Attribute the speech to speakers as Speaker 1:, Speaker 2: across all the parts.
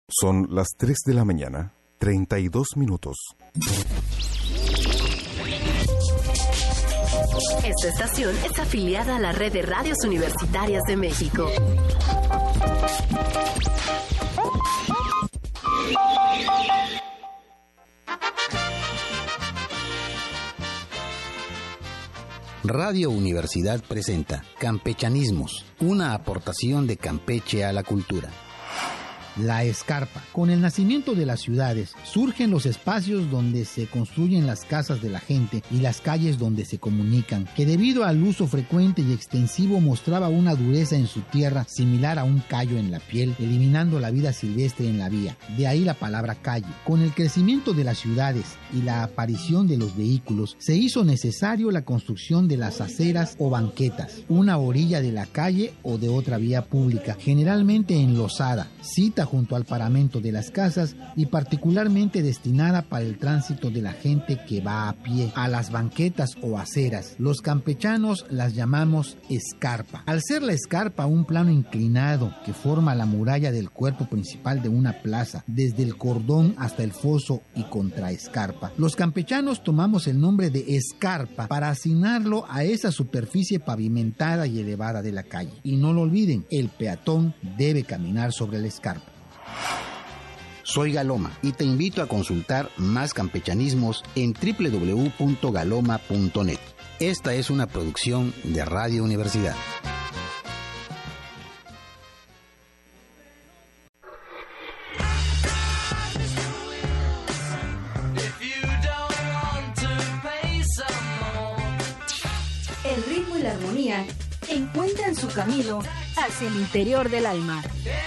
Speaker 1: Son las 3 de la mañana, 32 minutos.
Speaker 2: Esta estación es afiliada a la Red de Radios Universitarias de México.
Speaker 3: Radio Universidad presenta Campechanismos, una aportación de Campeche a la cultura. La escarpa. Con el nacimiento de las ciudades, surgen los espacios donde se construyen las casas de la gente y las calles donde se comunican, que debido al uso frecuente y extensivo mostraba una dureza en su tierra similar a un callo en la piel, eliminando la vida silvestre en la vía. De ahí la palabra calle. Con el crecimiento de las ciudades y la aparición de los vehículos, se hizo necesario la construcción de las aceras o banquetas, una orilla de la calle o de otra vía pública, generalmente enlosada, cita junto al paramento de las casas y particularmente destinada para el tránsito de la gente que va a pie. A las banquetas o aceras, los campechanos las llamamos escarpa. Al ser la escarpa un plano inclinado que forma la muralla del cuerpo principal de una plaza, desde el cordón hasta el foso y contraescarpa, los campechanos tomamos el nombre de escarpa para asignarlo a esa superficie pavimentada y elevada de la calle. Y no lo olviden, el peatón debe caminar sobre la escarpa. Soy Galoma y te invito a consultar más campechanismos en www.galoma.net. Esta es una producción de Radio Universidad.
Speaker 4: El ritmo y la armonía encuentran su camino hacia el interior del alma.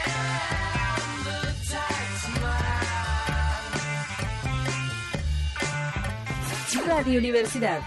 Speaker 4: Radio Universidad.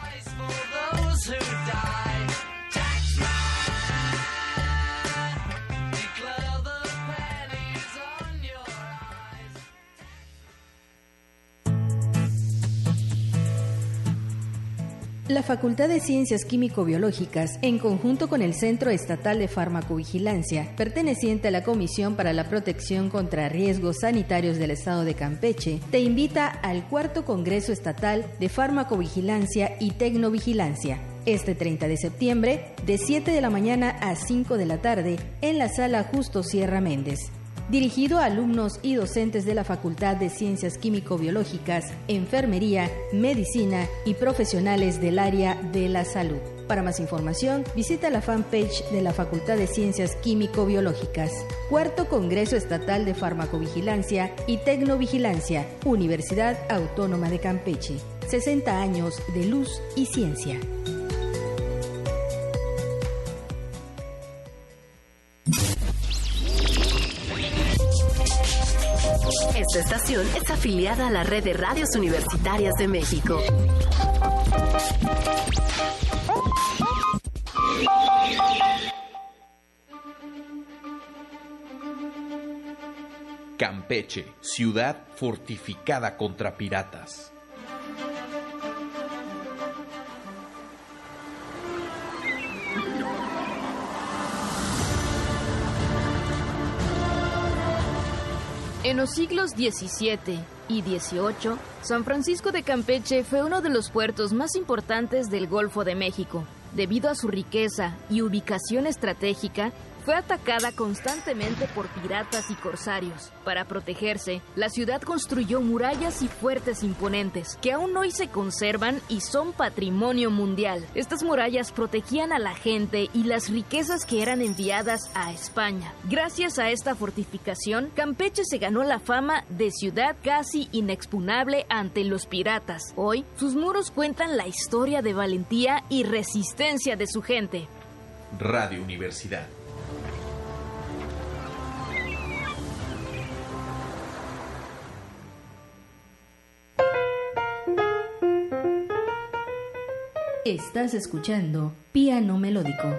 Speaker 4: La Facultad de Ciencias Químico-Biológicas, en conjunto con el Centro Estatal de Farmacovigilancia, perteneciente a la Comisión para la Protección contra Riesgos Sanitarios del Estado de Campeche, te invita al cuarto Congreso Estatal de Farmacovigilancia y Tecnovigilancia, este 30 de septiembre, de 7 de la mañana a 5 de la tarde, en la Sala Justo Sierra Méndez. Dirigido a alumnos y docentes de la Facultad de Ciencias Químico-Biológicas, Enfermería, Medicina y profesionales del área de la salud. Para más información, visita la fanpage de la Facultad de Ciencias Químico-Biológicas. Cuarto Congreso Estatal de Farmacovigilancia y Tecnovigilancia, Universidad Autónoma de Campeche. 60 años de luz y ciencia.
Speaker 2: Esta estación es afiliada a la Red de Radios Universitarias de México.
Speaker 5: Campeche, ciudad fortificada contra piratas.
Speaker 6: En los siglos XVII y XVIII, San Francisco de Campeche fue uno de los puertos más importantes del Golfo de México. Debido a su riqueza y ubicación estratégica, fue atacada constantemente por piratas y corsarios. Para protegerse, la ciudad construyó murallas y fuertes imponentes, que aún hoy se conservan y son patrimonio mundial. Estas murallas protegían a la gente y las riquezas que eran enviadas a España. Gracias a esta fortificación, Campeche se ganó la fama de ciudad casi inexpugnable ante los piratas. Hoy, sus muros cuentan la historia de valentía y resistencia de su gente.
Speaker 5: Radio Universidad.
Speaker 4: Estás escuchando Piano Melódico.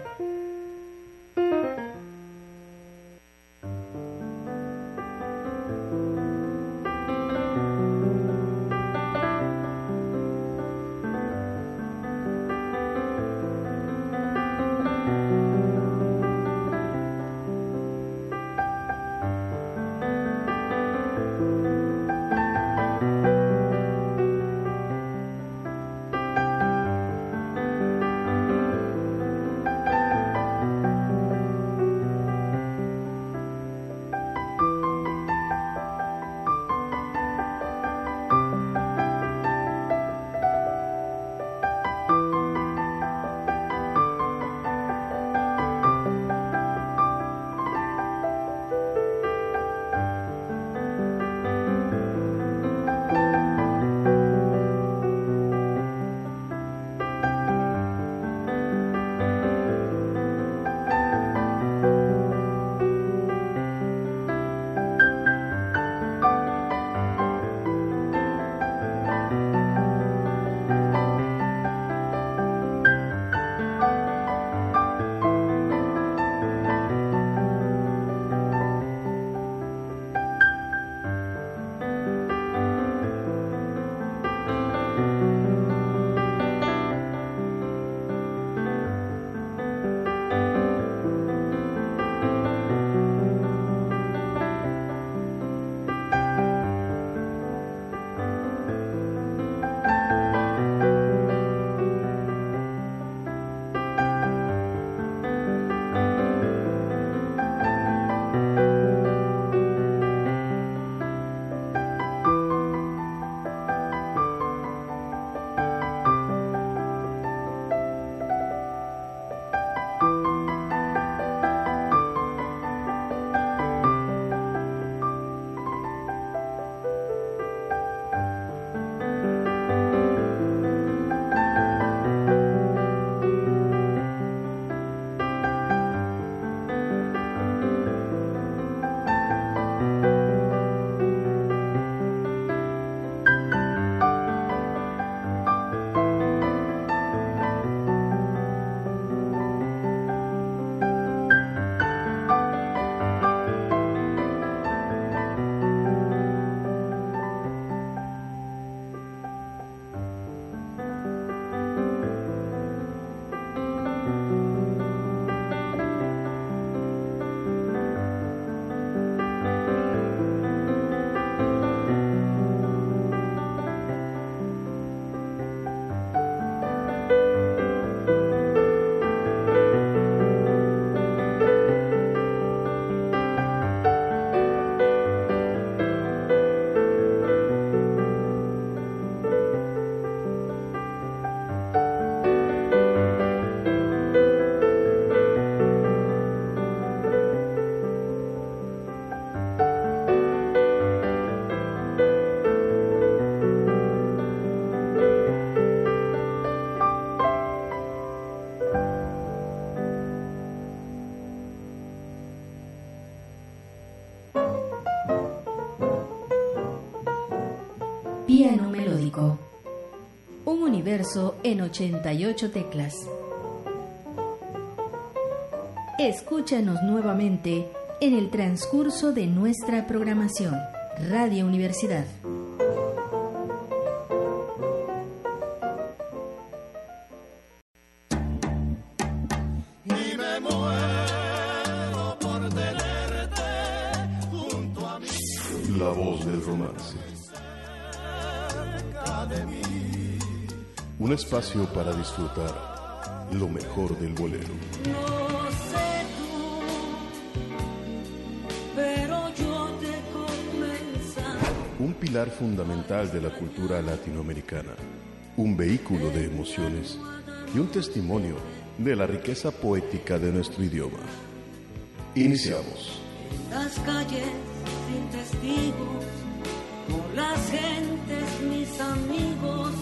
Speaker 4: Piano melódico. Un universo en 88 teclas. Escúchanos nuevamente en el transcurso de nuestra programación. Radio Universidad.
Speaker 1: La voz del romance. Un espacio para disfrutar lo mejor del bolero.
Speaker 7: No sé tú, pero yo te convenza.
Speaker 1: Un pilar fundamental de la cultura latinoamericana. Un vehículo de emociones y un testimonio de la riqueza poética de nuestro idioma. Iniciamos.
Speaker 7: Las calles sin testigos, por las gentes mis amigos,